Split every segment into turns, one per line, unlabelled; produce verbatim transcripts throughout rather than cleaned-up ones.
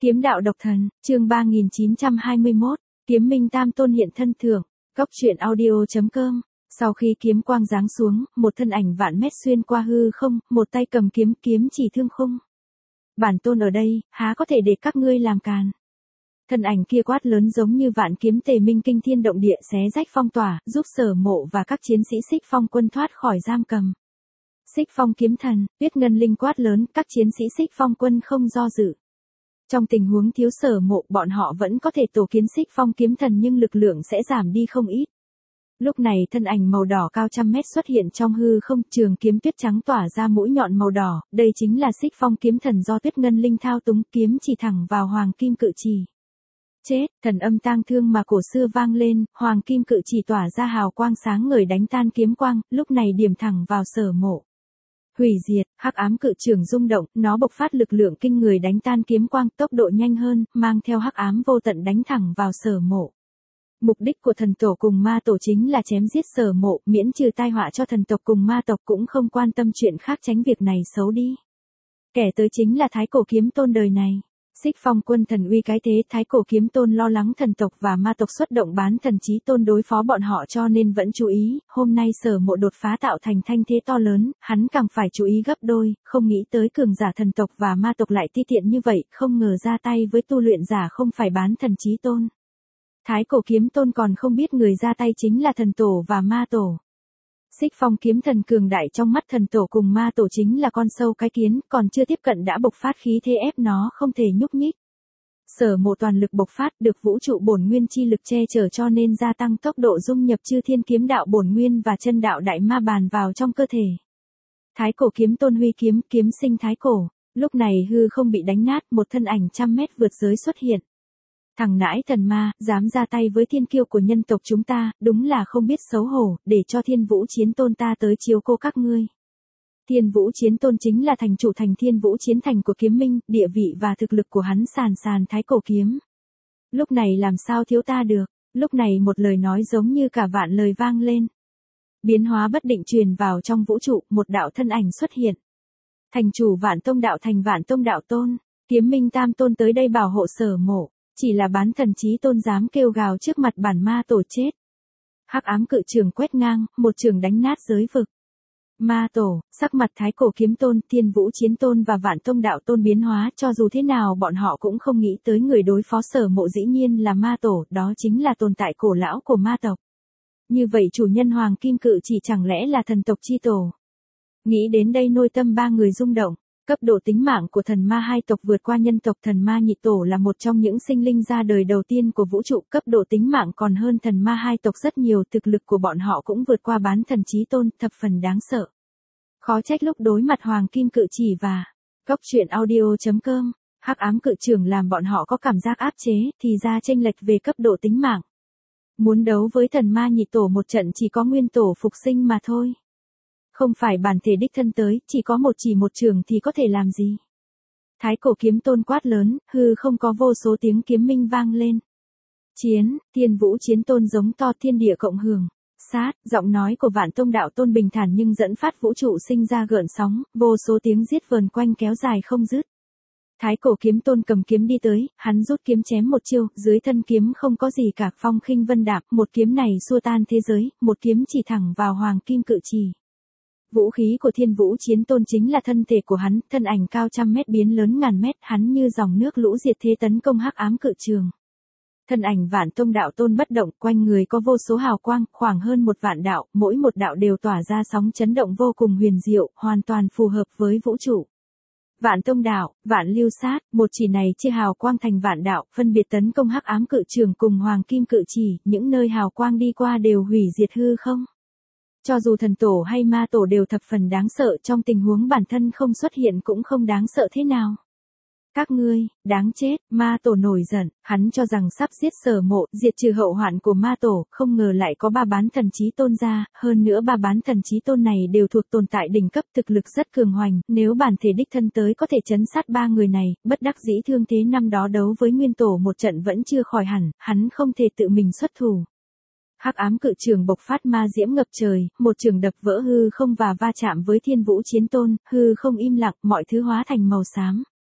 Kiếm đạo độc thần, chương ba nghìn chín trăm hai mươi mốt, Kiếm Minh Tam Tôn hiện thân thưởng, Cốc truyện audio.com. Sau khi kiếm quang giáng xuống, một thân ảnh vạn mét xuyên qua hư không, một tay cầm kiếm, kiếm chỉ thương khung. Bản tôn ở đây, há có thể để các ngươi làm càn. Thân ảnh kia quát lớn giống như vạn kiếm tề minh kinh thiên động địa xé rách phong tỏa, giúp Sở Mộ và các chiến sĩ Xích Phong quân thoát khỏi giam cầm. Xích Phong kiếm thần, Tuyết Ngân Linh quát lớn, các chiến sĩ Xích Phong quân không do dự. Trong tình huống thiếu Sở Mộ, bọn họ vẫn có thể tổ kiến Xích Phong kiếm thần nhưng lực lượng sẽ giảm đi không ít. Lúc này thân ảnh màu đỏ cao trăm mét xuất hiện trong hư không, trường kiếm tuyết trắng tỏa ra mũi nhọn màu đỏ, đây chính là Xích Phong kiếm thần do Tuyết Ngân Linh thao túng, kiếm chỉ thẳng vào Hoàng Kim Cự Trì. Chết, thần âm tang thương mà cổ xưa vang lên, Hoàng Kim Cự Trì tỏa ra hào quang sáng ngời đánh tan kiếm quang, lúc này điểm thẳng vào Sở Mộ. Hủy diệt, hắc ám cự trường rung động, nó bộc phát lực lượng kinh người đánh tan kiếm quang, tốc độ nhanh hơn, mang theo hắc ám vô tận đánh thẳng vào Sở Mộ. Mục đích của thần tổ cùng ma tổ chính là chém giết Sở Mộ, miễn trừ tai họa cho thần tộc cùng ma tộc, cũng không quan tâm chuyện khác, tránh việc này xấu đi. Kẻ tới chính là Thái Cổ Kiếm Tôn đời này. Xích Phong quân thần uy cái thế, Thái Cổ Kiếm Tôn lo lắng thần tộc và ma tộc xuất động bán thần chí tôn đối phó bọn họ cho nên vẫn chú ý, hôm nay Sở Mộ đột phá tạo thành thanh thế to lớn, hắn càng phải chú ý gấp đôi, không nghĩ tới cường giả thần tộc và ma tộc lại ti tiện như vậy, không ngờ ra tay với tu luyện giả không phải bán thần chí tôn. Thái Cổ Kiếm Tôn còn không biết người ra tay chính là thần tổ và ma tổ. Xích Phong kiếm thần cường đại trong mắt thần tổ cùng ma tổ chính là con sâu cái kiến, còn chưa tiếp cận đã bộc phát khí thế ép nó không thể nhúc nhích. Sở Mộ toàn lực bộc phát, được vũ trụ bổn nguyên chi lực che chở cho nên gia tăng tốc độ dung nhập chư thiên kiếm đạo bổn nguyên và chân đạo đại ma bàn vào trong cơ thể. Thái Cổ Kiếm Tôn huy kiếm, kiếm sinh thái cổ. Lúc này hư không bị đánh nát, một thân ảnh trăm mét vượt giới xuất hiện. Thằng nãi thần ma, dám ra tay với thiên kiêu của nhân tộc chúng ta, đúng là không biết xấu hổ, để cho Thiên Vũ Chiến Tôn ta tới chiếu cô các ngươi. Thiên Vũ Chiến Tôn chính là thành chủ thành Thiên Vũ Chiến Thành của Kiếm Minh, địa vị và thực lực của hắn sàn sàn Thái Cổ kiếm. Lúc này làm sao thiếu ta được, lúc này một lời nói giống như cả vạn lời vang lên. Biến hóa bất định truyền vào trong vũ trụ, một đạo thân ảnh xuất hiện. Thành chủ Vạn Tông Đạo thành Vạn Tông Đạo Tôn, Kiếm Minh Tam Tôn tới đây bảo hộ Sở Mộ. Chỉ là bán thần chí tôn dám kêu gào trước mặt bản ma tổ chết. Hắc ám cự trường quét ngang, một trường đánh nát giới vực. Ma tổ, sắc mặt Thái Cổ Kiếm Tôn, Thiên Vũ Chiến Tôn và Vạn Tông Đạo Tôn biến hóa, cho dù thế nào bọn họ cũng không nghĩ tới người đối phó Sở Mộ dĩ nhiên là ma tổ, đó chính là tồn tại cổ lão của ma tộc. Như vậy chủ nhân Hoàng Kim Cự chỉ chẳng lẽ là thần tộc chi tổ. Nghĩ đến đây nội tâm ba người rung động. Cấp độ tính mạng của thần ma hai tộc vượt qua nhân tộc, thần ma nhị tổ là một trong những sinh linh ra đời đầu tiên của vũ trụ, cấp độ tính mạng còn hơn thần ma hai tộc rất nhiều, thực lực của bọn họ cũng vượt qua bán thần chí tôn, thập phần đáng sợ. Khó trách lúc đối mặt Hoàng Kim Cự chỉ và Cốc truyện audio.com, hắc ám cự trường làm bọn họ có cảm giác áp chế, thì ra chênh lệch về cấp độ tính mạng. Muốn đấu với thần ma nhị tổ một trận chỉ có nguyên tổ phục sinh mà thôi. Không phải bản thể đích thân tới, chỉ có một chỉ một trường thì có thể làm gì. Thái Cổ Kiếm Tôn quát lớn, hư không có vô số tiếng kiếm minh vang lên. Chiến, Thiên Vũ Chiến Tôn giống to, thiên địa cộng hưởng. Sát, giọng nói của Vạn Tông Đạo Tôn bình thản nhưng dẫn phát vũ trụ sinh ra gợn sóng, vô số tiếng giết vờn quanh kéo dài không dứt. Thái Cổ Kiếm Tôn cầm kiếm đi tới, hắn rút kiếm chém một chiêu, dưới thân kiếm không có gì cả, phong khinh vân đạm, một kiếm này xua tan thế giới, một kiếm chỉ thẳng vào Hoàng Kim Cự trì. Vũ khí của Thiên Vũ Chiến Tôn chính là thân thể của hắn, thân ảnh cao trăm mét biến lớn ngàn mét, hắn như dòng nước lũ diệt thế tấn công hắc ám cự trường. Thân ảnh Vạn Tông Đạo Tôn bất động, quanh người có vô số hào quang, khoảng hơn một vạn đạo, mỗi một đạo đều tỏa ra sóng chấn động vô cùng huyền diệu, hoàn toàn phù hợp với vũ trụ. Vạn Tông Đạo, Vạn Lưu Sát, một chỉ này chia hào quang thành vạn đạo, phân biệt tấn công hắc ám cự trường cùng Hoàng Kim Cự chỉ, những nơi hào quang đi qua đều hủy diệt hư không. Cho dù thần tổ hay ma tổ đều thập phần đáng sợ, trong tình huống bản thân không xuất hiện cũng không đáng sợ thế nào. Các ngươi, đáng chết, ma tổ nổi giận, hắn cho rằng sắp giết Sở Mộ, diệt trừ hậu hoạn của ma tổ, không ngờ lại có ba bán thần chí tôn ra, hơn nữa ba bán thần chí tôn này đều thuộc tồn tại đỉnh cấp, thực lực rất cường hoành, nếu bản thể đích thân tới có thể chấn sát ba người này, bất đắc dĩ thương thế năm đó đấu với nguyên tổ một trận vẫn chưa khỏi hẳn, hắn không thể tự mình xuất thủ. Hắc ám cự trường bộc phát ma diễm ngập trời, một trường đập vỡ hư không và va chạm với Thiên Vũ Chiến Tôn, hư không im lặng, mọi thứ hóa thành màu xám.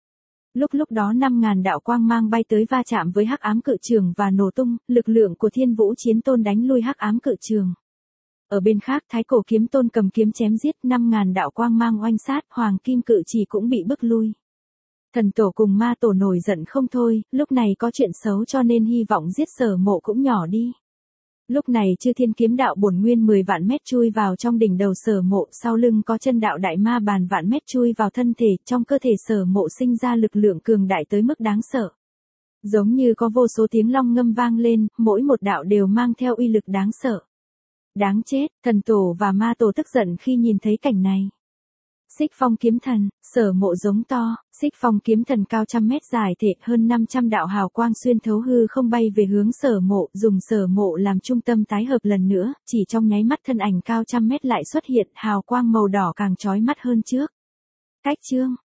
Lúc lúc đó năm ngàn đạo quang mang bay tới va chạm với hắc ám cự trường và nổ tung, lực lượng của Thiên Vũ Chiến Tôn đánh lui hắc ám cự trường. Ở bên khác Thái Cổ Kiếm Tôn cầm kiếm chém giết, năm ngàn đạo quang mang oanh sát, Hoàng Kim Cự Chỉ cũng bị bức lui. Thần tổ cùng ma tổ nổi giận không thôi, lúc này có chuyện xấu cho nên hy vọng giết Sở Mộ cũng nhỏ đi. Lúc này Chư Thiên Kiếm Đạo bổn nguyên mười vạn mét chui vào trong đỉnh đầu Sở Mộ, sau lưng có chân đạo đại ma bàn vạn mét chui vào thân thể, trong cơ thể Sở Mộ sinh ra lực lượng cường đại tới mức đáng sợ. Giống như có vô số tiếng long ngâm vang lên, mỗi một đạo đều mang theo uy lực đáng sợ. Đáng chết, thần tổ và ma tổ tức giận khi nhìn thấy cảnh này. Xích Phong Kiếm Thần, Sở Mộ giống to, Xích Phong Kiếm Thần cao trăm mét dài thể, hơn năm trăm đạo hào quang xuyên thấu hư không bay về hướng Sở Mộ, dùng Sở Mộ làm trung tâm tái hợp lần nữa, chỉ trong nháy mắt thân ảnh cao trăm mét lại xuất hiện, hào quang màu đỏ càng chói mắt hơn trước. Cách chương